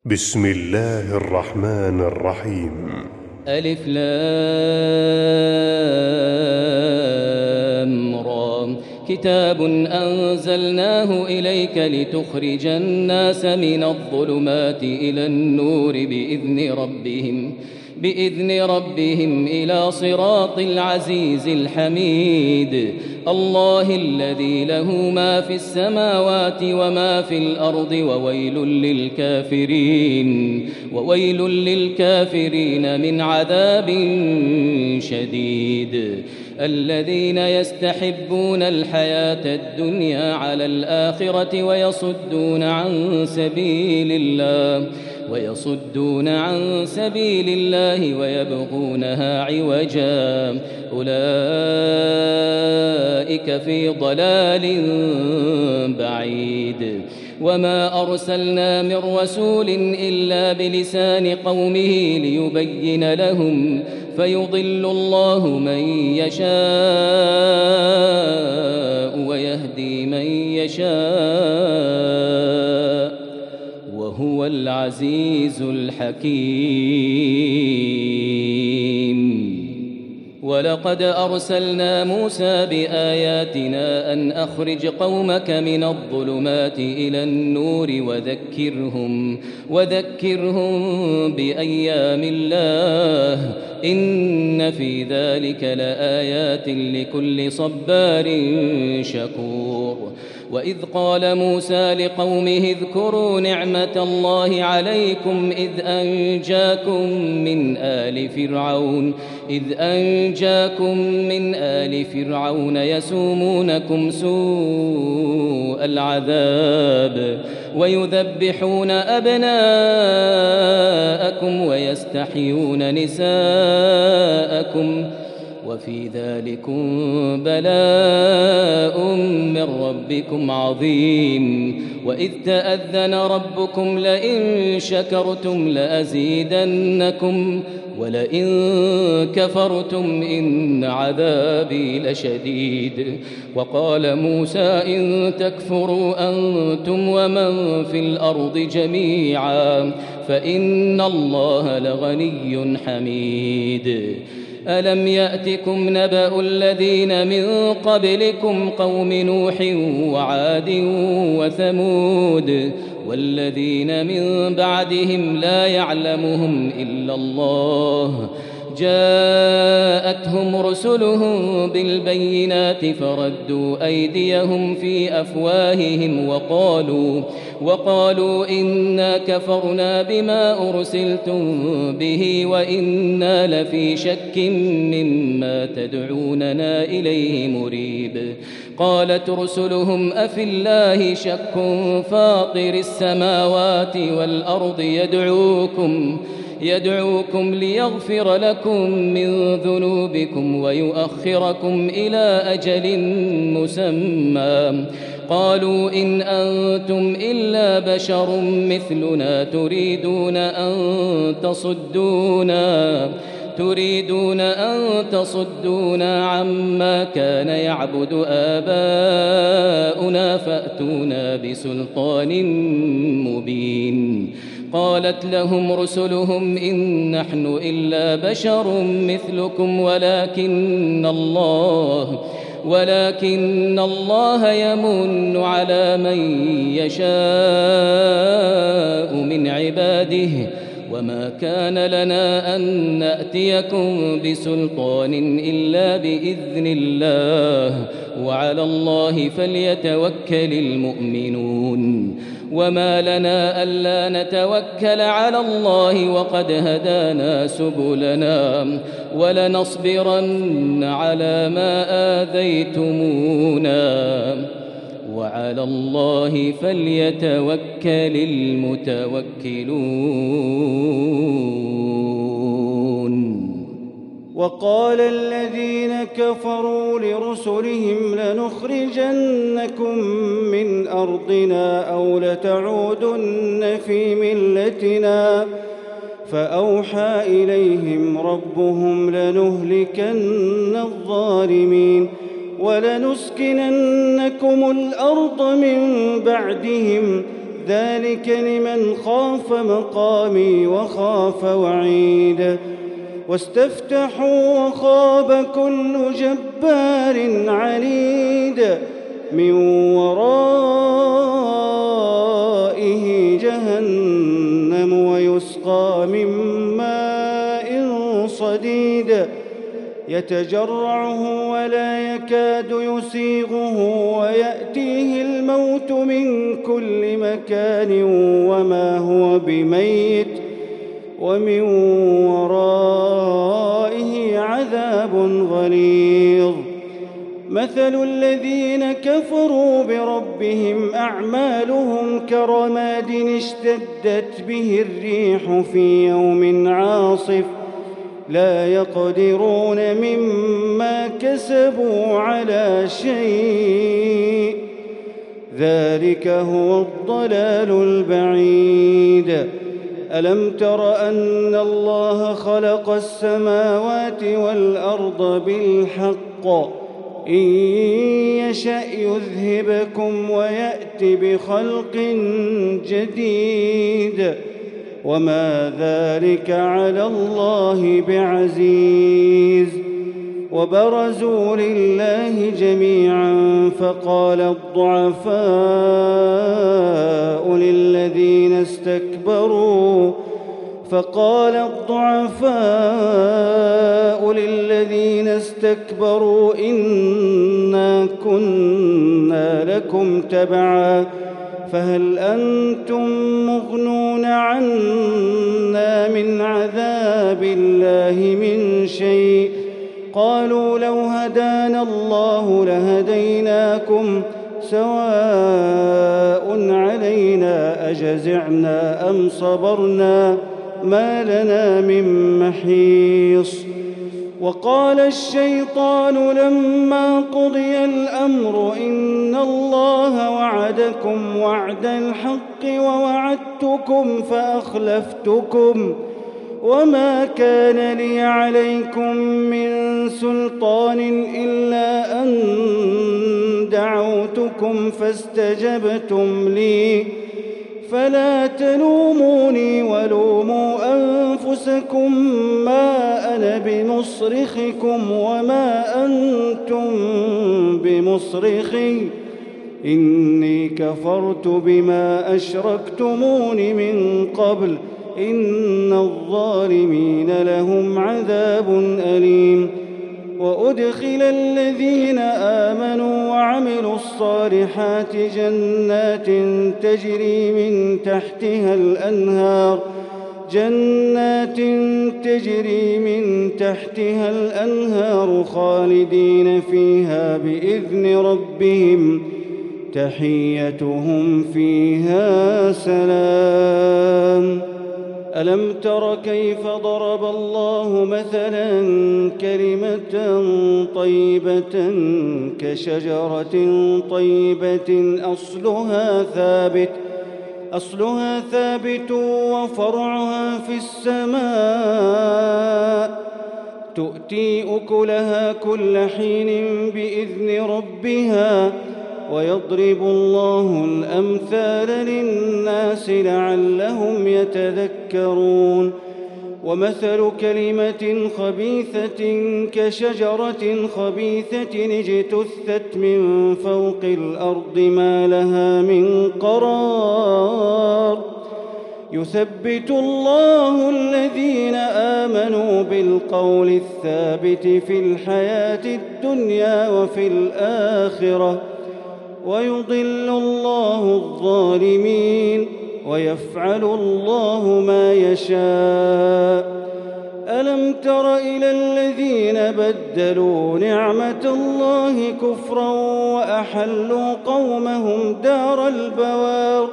بسم الله الرحمن الرحيم. ألف لام را. كتاب أنزلناه إليك لتخرج الناس من الظلمات إلى النور بإذن ربهم إلى صراط العزيز الحميد. الله الذي له ما في السماوات وما في الأرض وويل للكافرين من عذاب شديد. الذين يستحبون الحياة الدنيا على الآخرة ويصدون عن سبيل الله ويبغونها عوجا. أولئك في ضلال بعيد. وما أرسلنا من رسول إلا بلسان قومه ليبين لهم فيضل الله من يشاء ويهدي من يشاء وهو العزيز الحكيم. ولقد أرسلنا موسى بآياتنا أن أخرج قومك من الظلمات إلى النور وذكرهم بأيام الله إن في ذلك لآيات لكل صبار شكور. وإذ قال موسى لقومه اذكروا نعمة الله عليكم إذ أنجاكم من آل فرعون يسومونكم سوء العذاب ويذبحون أبناءكم ويستحيون نساءكم وفي ذلكم بلاء من ربكم عظيم. وإذ تأذن ربكم لئن شكرتم لأزيدنكم ولئن كفرتم إن عذابي لشديد. وقال موسى إن تكفروا أنتم ومن في الأرض جميعا فإن الله لغني حميد. ألم يأتكم نبأ الذين من قبلكم قوم نوح وعاد وثمود والذين من بعدهم لا يعلمهم إلا الله جاءتهم رسلهم بالبينات فردوا أيديهم في أفواههم وقالوا إنا كفرنا بما أرسلتم به وإنا لفي شك مما تدعوننا إليه مريب. قالت رسلهم أفي الله شك فاطر السماوات والأرض يدعوكم ليغفر لكم من ذنوبكم ويؤخركم إلى أجل مسمى. قالوا إن أنتم إلا بشر مثلنا تريدون أن تصدونا عما كان يعبد آباؤنا فأتونا بسلطان مبين. قالت لهم رسلهم إن نحن إلا بشر مثلكم ولكن الله يمن على من يشاء من عباده وما كان لنا أن نأتيكم بسلطان إلا بإذن الله وعلى الله فليتوكل المؤمنون. وما لنا ألا نتوكل على الله وقد هدانا سبلنا ولنصبرن على ما آذيتمونا وعلى الله فليتوكل المتوكلون. وقال الذين كفروا لرسلهم لنخرجنكم من أرضنا أو لتعودن في ملتنا فأوحى إليهم ربهم لنهلكن الظالمين ولنسكننكم الأرض من بعدهم ذلك لمن خاف مقامي وخاف وعيد واستفتحوا وخاب كل جبار عنيد من ورائه جهنم ويسقى من ماء صديد يتجرعه ولا يكاد يسيغه ويأتيه الموت من كل مكان وما هو بميت ومن ورائه عذاب غليظ مثل الذين كفروا بربهم أعمالهم كرماد اشتدت به الريح في يوم عاصف لا يقدرون مما كسبوا على شيء ذلك هو الضلال البعيد ألم تر أن الله خلق السماوات والأرض بالحق إن يشأ يذهبكم ويأت بخلق جديد وما ذلك على الله بعزيز وبرزوا لله جميعا فقال الضعفاء للذين استكبروا إنا كنا لكم تبعا فهل أنتم مغنون عنا من عذاب الله من شيء قالوا لو هدانا الله لهديناكم سواء علينا أجزعنا أم صبرنا ما لنا من محيص وقال الشيطان لما قضي الأمر إن الله وعدكم وعد الحق ووعدتكم فأخلفتكم وما كان لي عليكم من سلطان إلا أن دعوتكم فاستجبتم لي فلا تلوموني ولوموا أنفسكم ما أنا بمصرخكم وما أنتم بمصرخي إني كفرت بما أشركتمون من قبل إن الظالمين لهم عذاب أليم وأدخل الذين آمنوا وعملوا الصالحات جنات تجري من تحتها الأنهار خالدين فيها بإذن ربهم تحيتهم فيها سلام ألم تر كيف ضرب الله مثلا كلمة طيبة كشجرة طيبة أصلها ثابت وفرعها في السماء تؤتي أكلها كل حين بإذن ربها ويضرب الله الأمثال للناس لعلهم يتذكرون ومثل كلمة خبيثة كشجرة خبيثة اجتثت من فوق الأرض ما لها من قرار يثبت الله الذين آمنوا بالقول الثابت في الحياة الدنيا وفي الآخرة ويضل الله الظالمين ويفعل الله ما يشاء ألم تر إلى الذين بدلوا نعمة الله كفرا وأحلوا قومهم دار البوار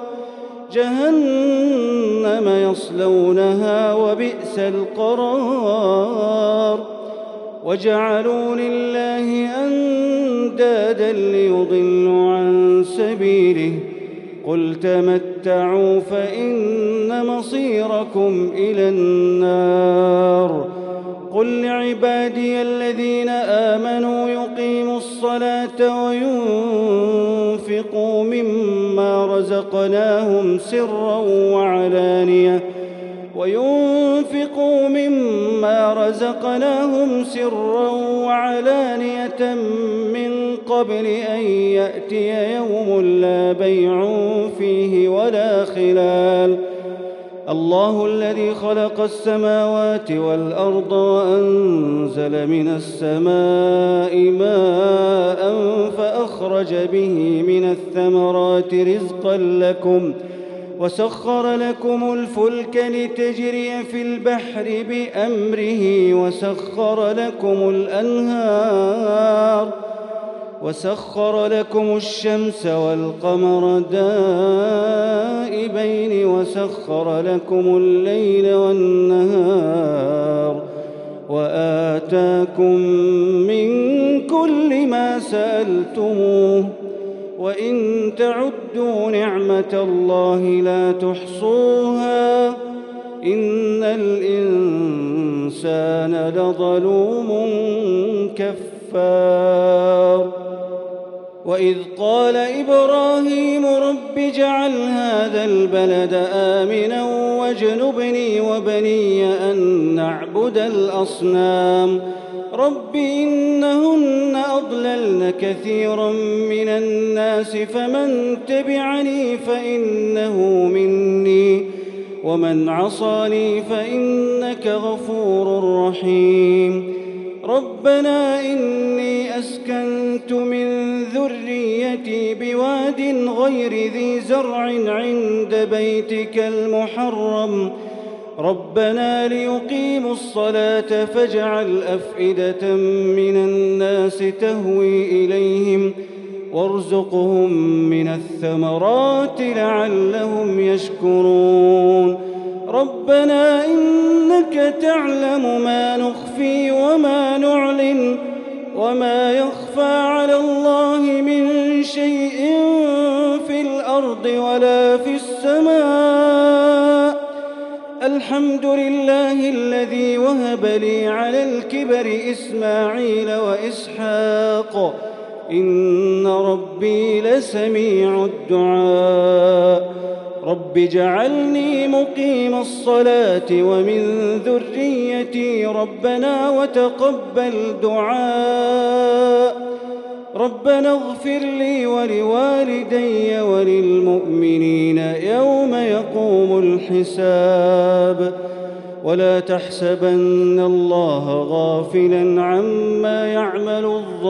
جهنم يصلونها وبئس القرار وجعلوا لله أندادا ليضلوا عن سبيله قل تمتعوا فإن مصيركم إلى النار قل لعبادي الذين آمنوا يقيموا الصلاة وينفقوا مما مما رزقناهم سرا وعلانية من قبل أن يأتي يوم لا بيع فيه ولا خلال. الله الذي خلق السماوات والأرض وأنزل من السماء ماء فأخرج به من الثمرات رزقا لكم وسخر لكم الفلك لتجري في البحر بأمره وسخر لكم الشمس والقمر دائبين وسخر لكم الليل والنهار وآتاكم من كل ما سألتموه وإن تعدوا نعمة الله لا تحصوها إن الإنسان لظلوم كفار. وإذ قال إبراهيم رب اجعل هذا البلد آمنا واجنبني وبني أن نعبد الأصنام رب إنهن أضللن كثيرا من الناس فمن تبعني فإنه مني ومن عصاني فإنك غفور رحيم. ربنا إني أسكنت من ذريتي بواد غير ذي زرع عند بيتك المحرم ربنا ليقيموا الصلاة فاجعل أفئدة من الناس تهوي إليهم وارزقهم من الثمرات لعلهم يشكرون. ربنا إنك تعلم ما نخفي وما نعلن وما يخفى على الله من شيء في الأرض ولا في السماء. الحمد لله الذي وهب لي على الكبر إسماعيل وإسحاق إن ربي لسميع الدعاء. رب اجعلني مقيم الصلاة ومن ذريتي ربنا وتقبل دعاء. ربنا اغفر لي ولوالدي وللمؤمنين يوم يقوم الحساب. ولا تحسبن الله غافلا عما يعمل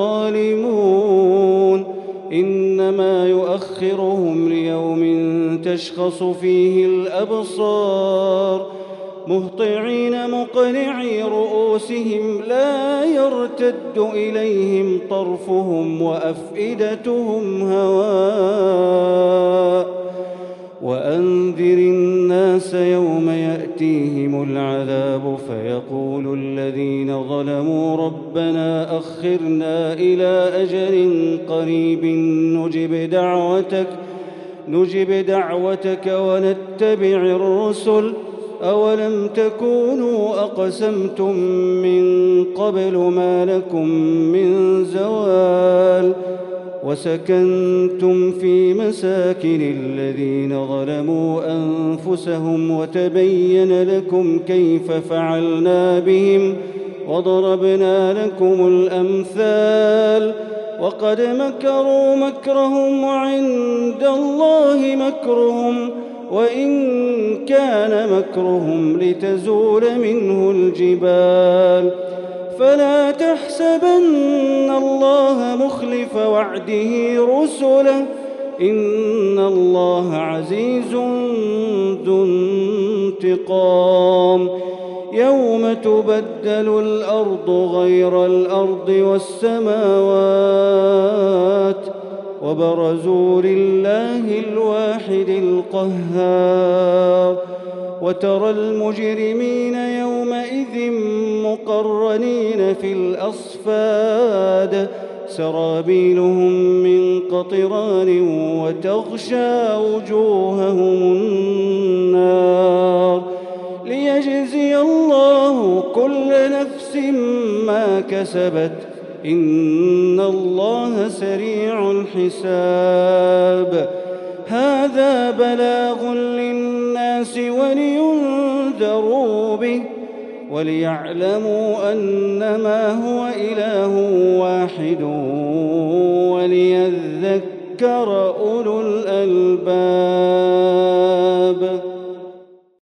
الظالمون إنما يؤخرهم ليوم تشخص فيه الأبصار مهطعين مقنعي رؤوسهم لا يرتد إليهم طرفهم وأفئدتهم هواء. وأنذر الناس يوم يأتيهم العذاب فيقول الذين ظلموا ربنا أخرنا إلى أجل قريب نجب دعوتك ونتبع الرسل أولم تكونوا أقسمتم من قبل ما لكم من زوال وسكنتم في مساكن الذين ظلموا أنفسهم وتبين لكم كيف فعلنا بهم وضربنا لكم الأمثال. وقد مكروا مكرهم وعند الله مكرهم وإن كان مكرهم لتزول منه الجبال. فلا تحسبن الله مخلف وعده رسله إن الله عزيز ذو انتقام. يوم تبدل الأرض غير الأرض والسماوات وبرزوا لله الواحد القهار. وترى المجرمين يومئذ مقرنين في الأصفاد سرابيلهم من قطران وتغشى وجوههم النار ليجزي الله كل نفس ما كسبت إن الله سريع الحساب. هذا بلاغ للناس ولينذروا به وليعلموا أنما هو إله واحد وليذكر أولو الألباب.